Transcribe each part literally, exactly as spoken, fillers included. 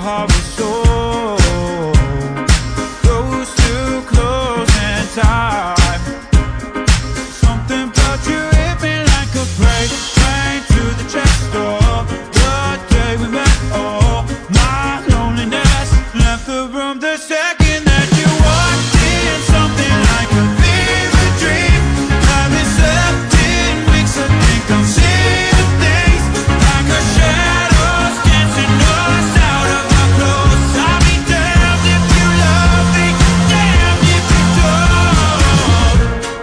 heart was so close to closing time. Something about you hit me like a freight train to the chest door. The day we met, oh, my loneliness left the room the second that you walked in. Something like a fever dream. Haven't slept in weeks, I think I'm seeing things like a shadows dancing us out of our clothes. I'll be damned if you love me, damned if you don't.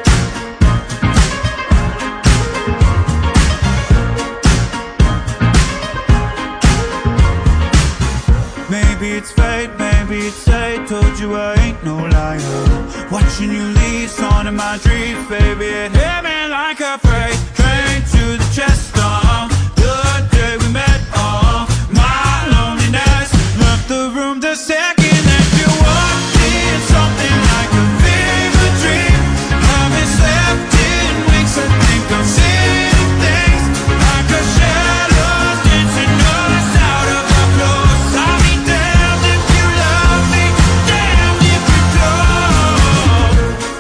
Maybe it's fate, maybe it's fate. Told you I ain't no liar. Watching you leave, on in my dreams, baby. It hit me like a freight train to the chest. Uh, the day we met, uh, my loneliness left the room the second that you walked in. Something like a fever dream. Haven't slept in weeks, I think I'm seeing things like a shadows dancing us out of our clothes. I'll be damned if you love me, damned if you don't.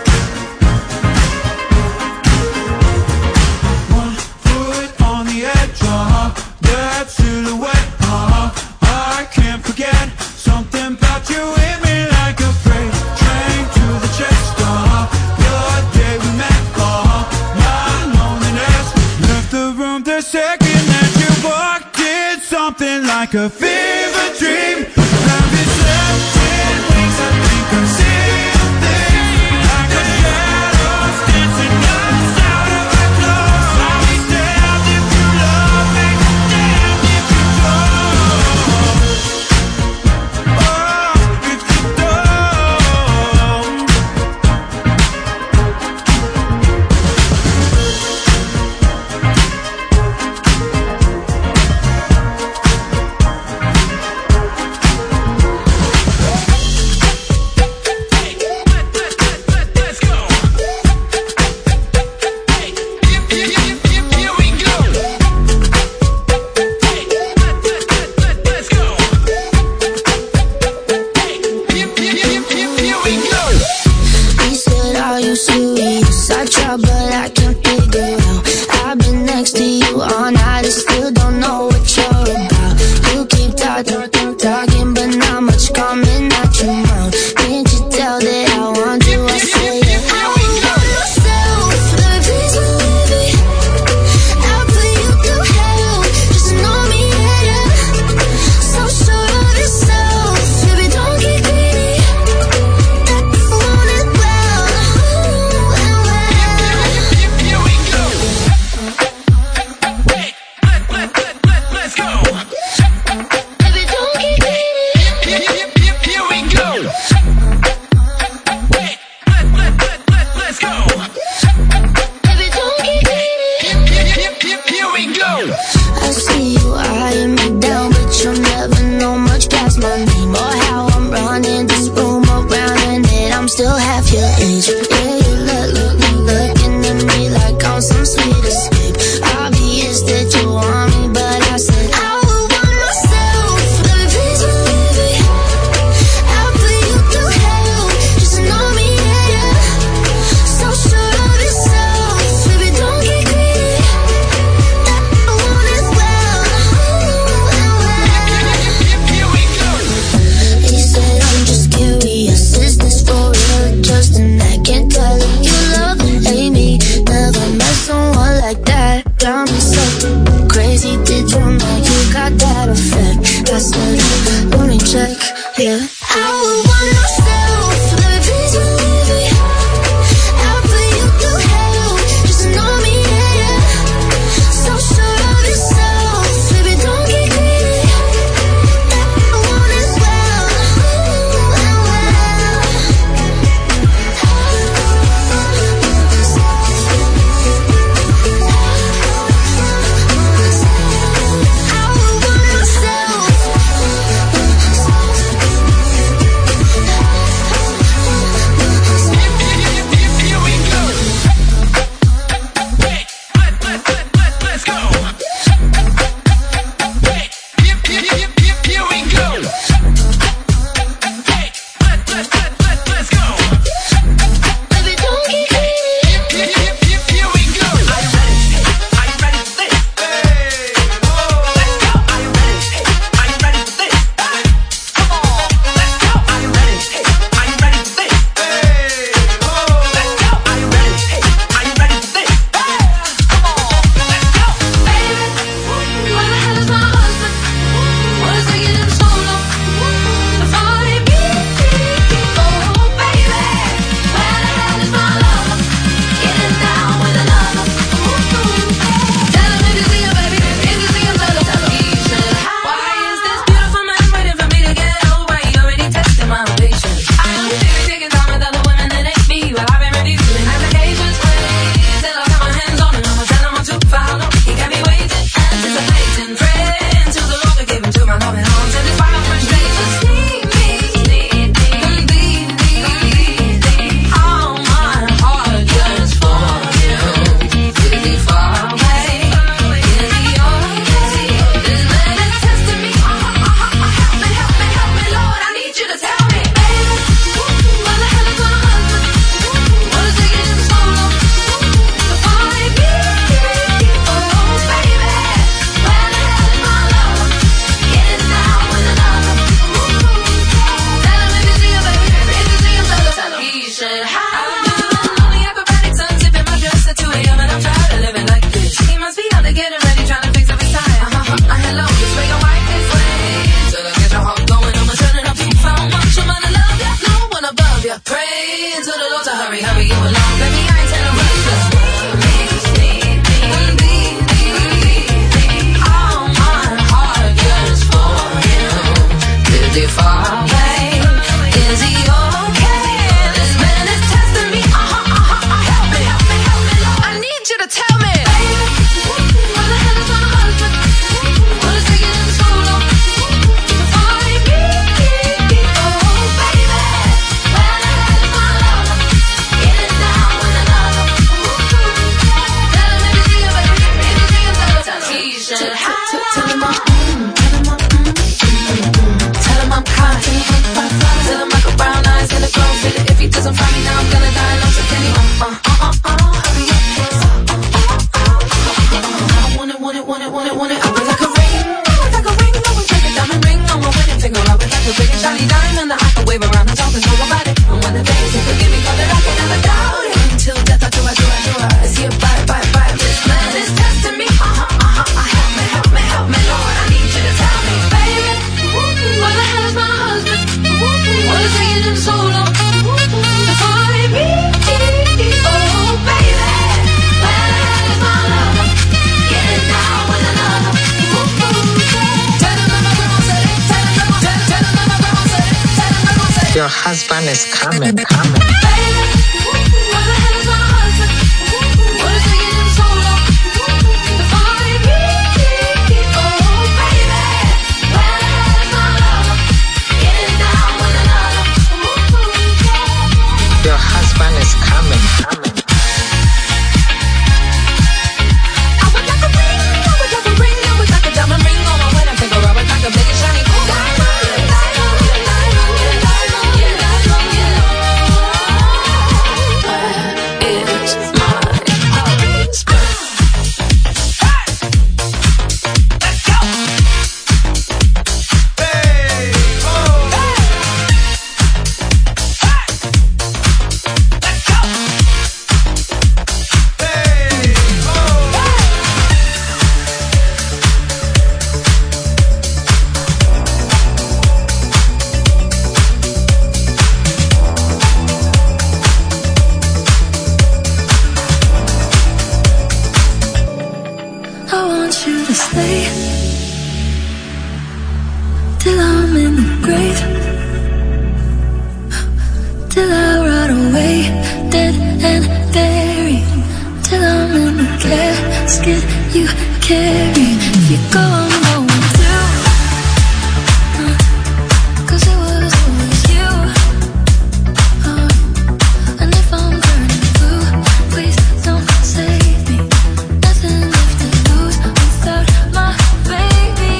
One foot on the edge, uh, that silhouette, uh, I can't forget. Something about you hit me like a freight train to the chest, uh, the day we met, uh, my loneliness left the room the second that you walked in. Something like a fever dream. Haven't slept in weeks, I think I'm seeing things like a shadows dancing us out of our clothes. I'll be damned if you love me, damned if you don't. Oh, if you don't. He said, are you serious? I try but I can't figure out. I've been next to you all night and still don't know what you're about. You keep talking, talking, but not much coming out your mouth. Can't you tell that I want you? I say it. I would want myself, let me please believe it. I'll put you through hell, just know me, yeah. So sure of yourself, baby, don't get greedy. Want it well, well, well. Here we go. Hey, let, let, let, let, let's go. Baby, don't get greedy. Here, here, here, here we go. Hey, let, let, let, let, let's go. Baby, don't get greedy. Here, here, here, here, here we go. I see you eyeing me down, but you'll never know much past my name or how I'm running this room around, and that I'm still half your age. Yeah, you look, look, look, looking at me like I'm some sweet escape. Obvious that you want me, but I said I would want myself. Let me please believe it. I'll put you through hell, just know me, yeah. So sure of yourself, baby, don't get greedy. I want it well, well, well. Here, here we go. He said, I'm just curious, is this for real or just an act? Can't tell if you love and hate me. Never met someone like that. Got me so crazy, did you know you got that effect? I said, let me check, yeah. I would want myself, let me please believe it. I'll put you through hell, just know me, yeah. So sure of yourself, baby, don't get greedy. I want it well, well, well. I would want myself. Your husband is coming, coming. Your husband is coming, coming. I would like a ring, I would like a ring, I would like a diamond ring on my wedding finger. I would like a big and shiny diamond, diamond, diamond, diamond, diamond, diamond. Where is my husband? Let's go. Hey, oh, hey. Let's go. Hey, oh, hey. I want you to stay till I'm in the grave, till I rot away, dead and buried, till I'm in the casket you carry. If you go, I'm going too, uh, 'cause it was always you, uh, and if I'm burning blue, please don't save me. Nothing left to lose without my baby.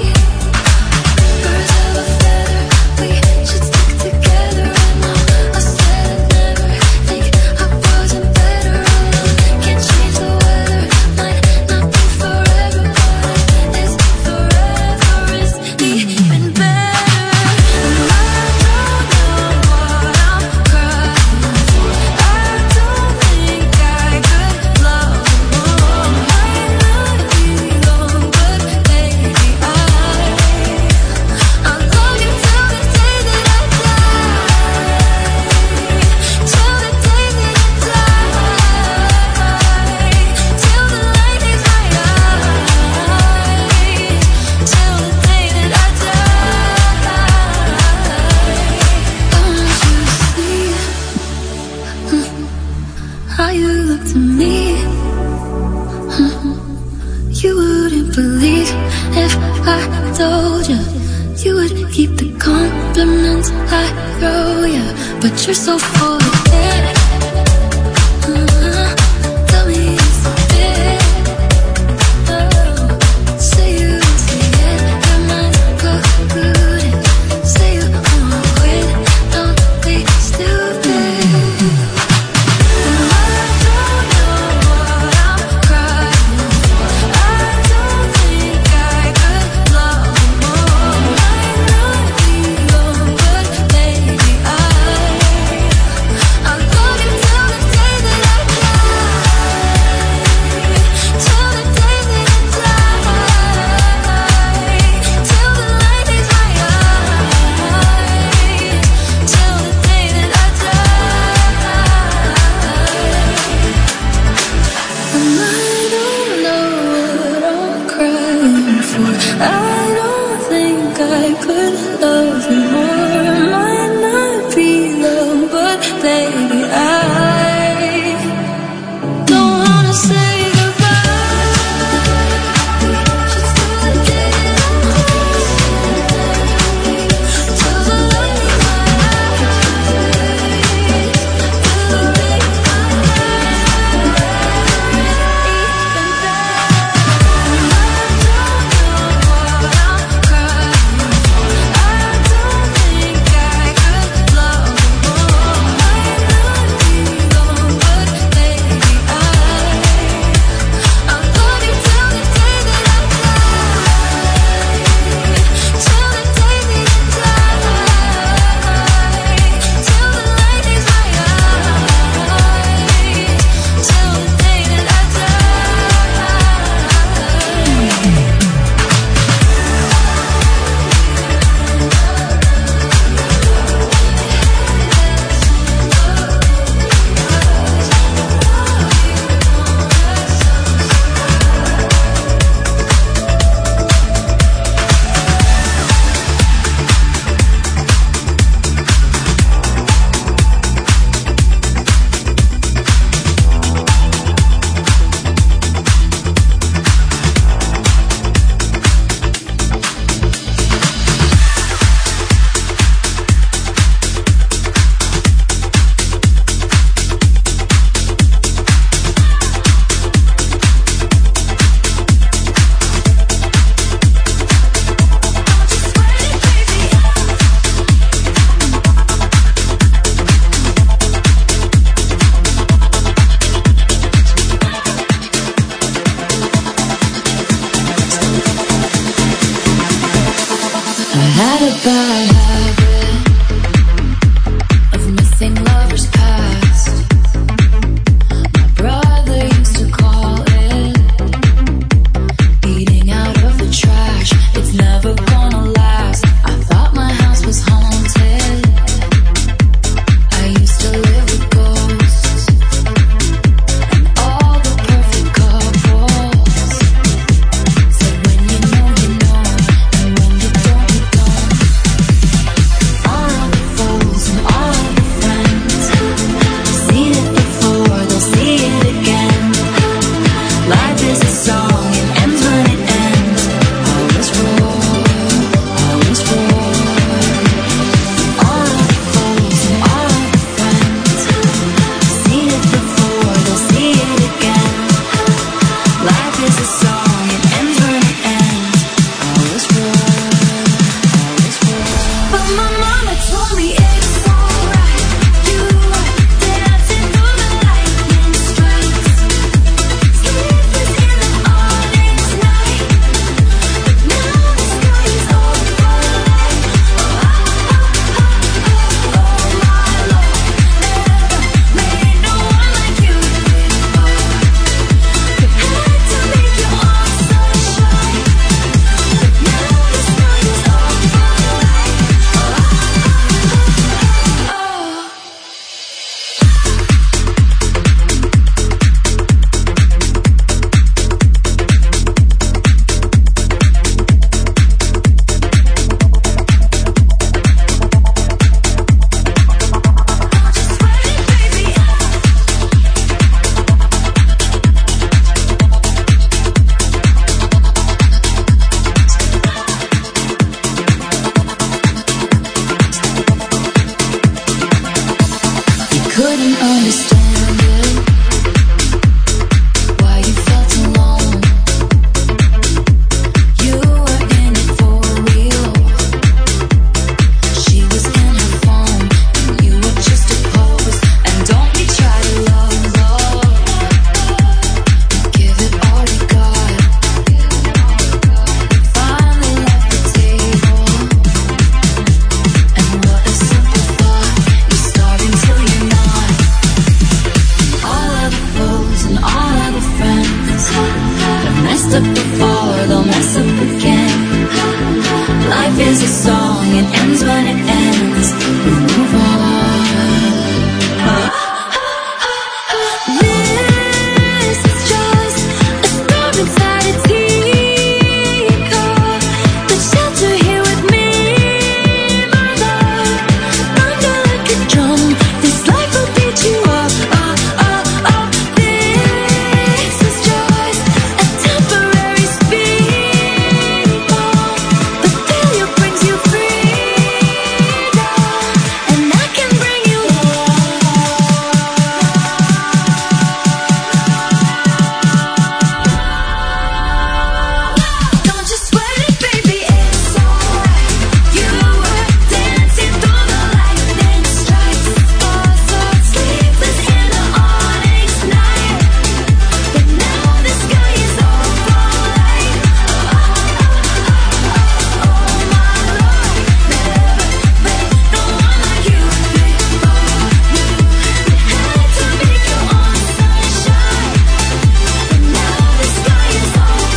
Birds of a feather, we should stick together. And now I said I'd never think I wasn't better alone. Can't change the weather, might not be forever, but it's forever is even better. And I don't know what I'm crying for. I don't think I could love more. Might not be long, but maybe I I'll love you till the day that I die, till the day that I die, till the light is my eyes, till the day that I die. I want you to see how you look to me. You wouldn't believe if I told you. You would keep the compliments I throw you, but you're so full of it. Uh-huh. Tell me if you did. Oh, say you don't see it. Your mind's polluted. Say you wanna quit. Don't be stupid. And I don't know what I'm crying for. I don't think I could love more. Might not be long, but maybe I I'll love is a song, it ends when it ends. We move on. Oh. This is just a storm inside a teacup. The shelter here with me, my love. Thunder like a drum, this life will beat you up, up, up, up. This is just a temporary speed bump, but failure brings you freedom, and I can bring you Don't you sweat it, baby, it's alright. You were dancing through the lightning strikes, falls sleepless in the onyx night, but now the sky is all light. Oh, my Lord, never met no one like you before. You had to make your own sunshine, but now the sky is all light.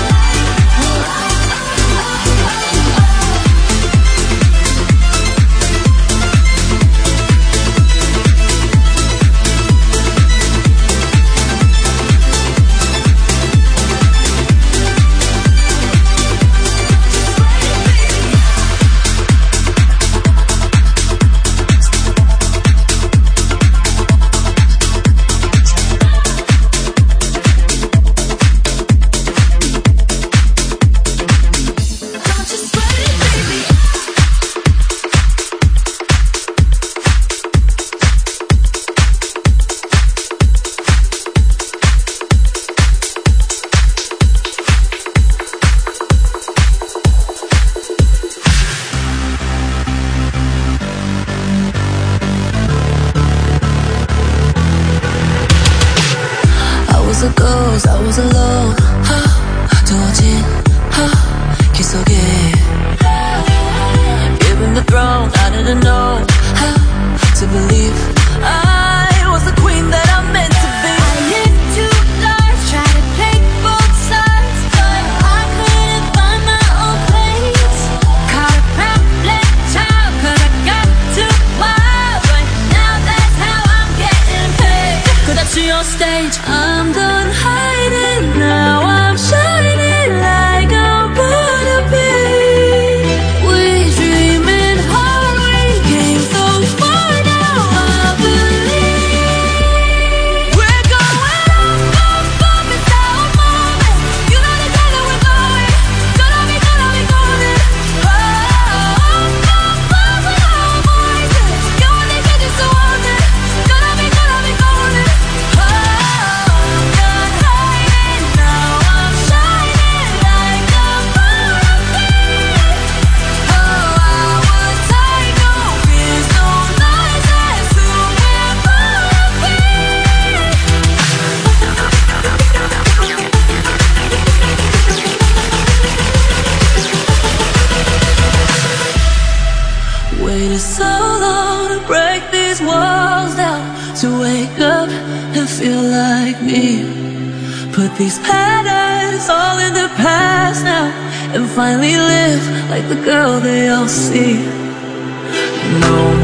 Don't you sweat it, baby. I was a ghost, I was alone. 두어진 길 속에 given the throne, I didn't know how to believe I was the queen that I'm meant to be. I lived two lives, tried to take both sides, but I couldn't find my own place. Caught a problem child, 'cause I got too wild, but now that's how I'm getting paid. Cause that's your stage, I'm done hiding, now I'm shining like I'm born to be. We dreaming hard, we came so far, now I believe we're going up, up, up, it's our moment. You know the time that we're going, gonna be, gonna be golden. Oh, up, up, up with our voices. You want these edges so haunted, gonna be, gonna be golden. Oh, I'm done hiding, now I'm shining like I'm born to be. Oh, I was tight, no fears, no lies, that's who we're born to be. Waited so long to break these walls down, to wake up and feel like me. Put these patterns all in the past now, and finally live like the girl they all see. No